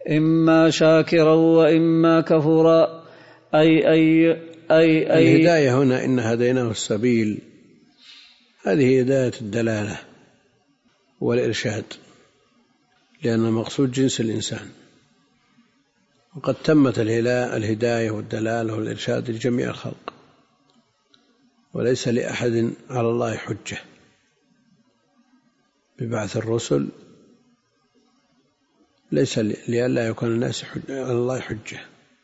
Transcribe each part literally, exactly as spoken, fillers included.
إما شاكرا وإما كفورا. أي أي أي أي الهداية هنا إن هديناه السبيل، هذه هداية الدلالة والإرشاد، لأن المقصود جنس الإنسان، وقد تمت الهداية والدلالة والإرشاد لجميع الخلق، وليس لأحد على الله حجة ببعث الرسل، ليس لئلا يكون الناس على الله حجة،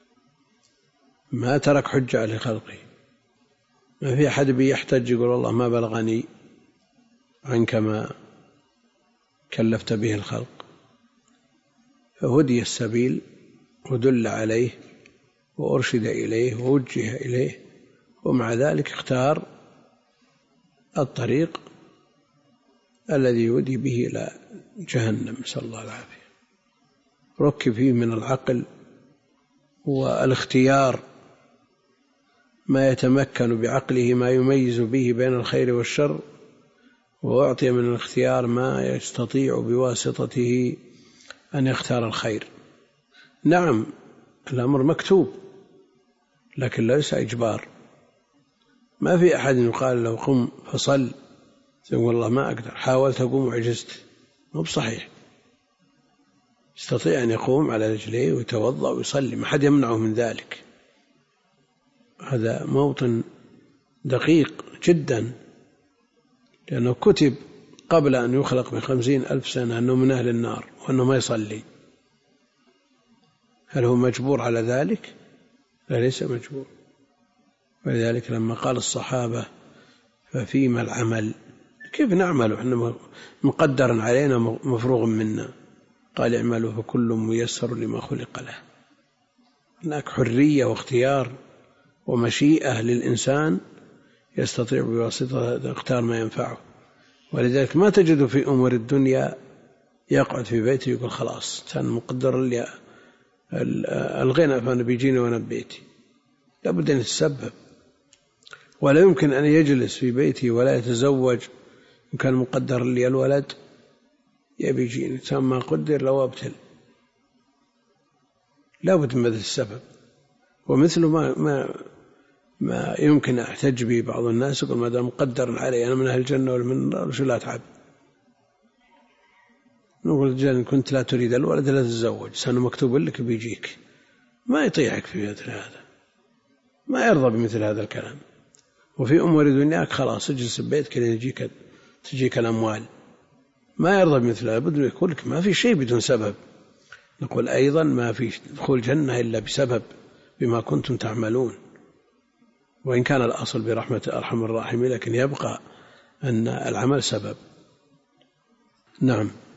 ما ترك حجة على خلقه، ما في أحد بيحتج يقول الله ما بلغني عنك ما كلفت به الخلق، فهدي السبيل ودل عليه وأرشد إليه ووجه إليه، ومع ذلك اختار الطريق الذي يودي به إلى جهنم، نسأل الله العافية. ركب فيه من العقل والاختيار ما يتمكن بعقله ما يميز به بين الخير والشر، وأعطي من الاختيار ما يستطيع بواسطته أن يختار الخير. نعم الأمر مكتوب لكن ليس إجبار، ما في أحد يقال له قم فصل يقول والله ما أقدر، حاولت أقوم وعجزت، مو بصحيح، يستطيع أن يقوم على رجليه ويتوضأ ويصلي، ما حد يمنعه من ذلك. هذا موطن دقيق جدا، لأنه كتب قبل أن يخلق بخمسين ألف سنة أنه من أهل النار وأنه ما يصلي. هل هو مجبور على ذلك؟ لا، ليس مجبور. ولذلك لما قال الصحابة ففيما العمل، كيف نعمل وإحنا مقدر علينا مفروغ منا؟ قال اعملوا فكل ميسر لما خلق له. هناك حرية واختيار ومشيئة للإنسان، يستطيع بواسطة يختار ما ينفعه. ولذلك ما تجد في أمور الدنيا يقعد في بيته يقول خلاص كان مقدر لي الغنى فأنا بيجيني وأنا ببيتي، لابد أن يتسبب. ولا يمكن أن يجلس في بيته ولا يتزوج إن كان مقدر لي الولد يبي يجيني، ما قدر لو أبتل، لابد من السبب. ومثل ما ما ما يمكن أحتج به بعض الناس يقول ما دام مقدر علي أنا من أهل الجنة ولا من النار شو لا أتعب. نقول جل كنت لا تريد الولد لا تتزوج، سنة مكتوب لك بيجيك، ما يطيعك في مثل هذا، ما يرضى بمثل هذا الكلام. وفي أمور دنياك خلاص اجلس ببيتك لين يجيك تجيك الأموال، ما يرضى بمثل هذا، بدون يقول لك ما في شيء بدون سبب. نقول أيضا ما في دخول جنة إلا بسبب، بما كنتم تعملون. وإن كان الأصل برحمة أرحم الراحمين، لكن يبقى أن العمل سبب. نعم.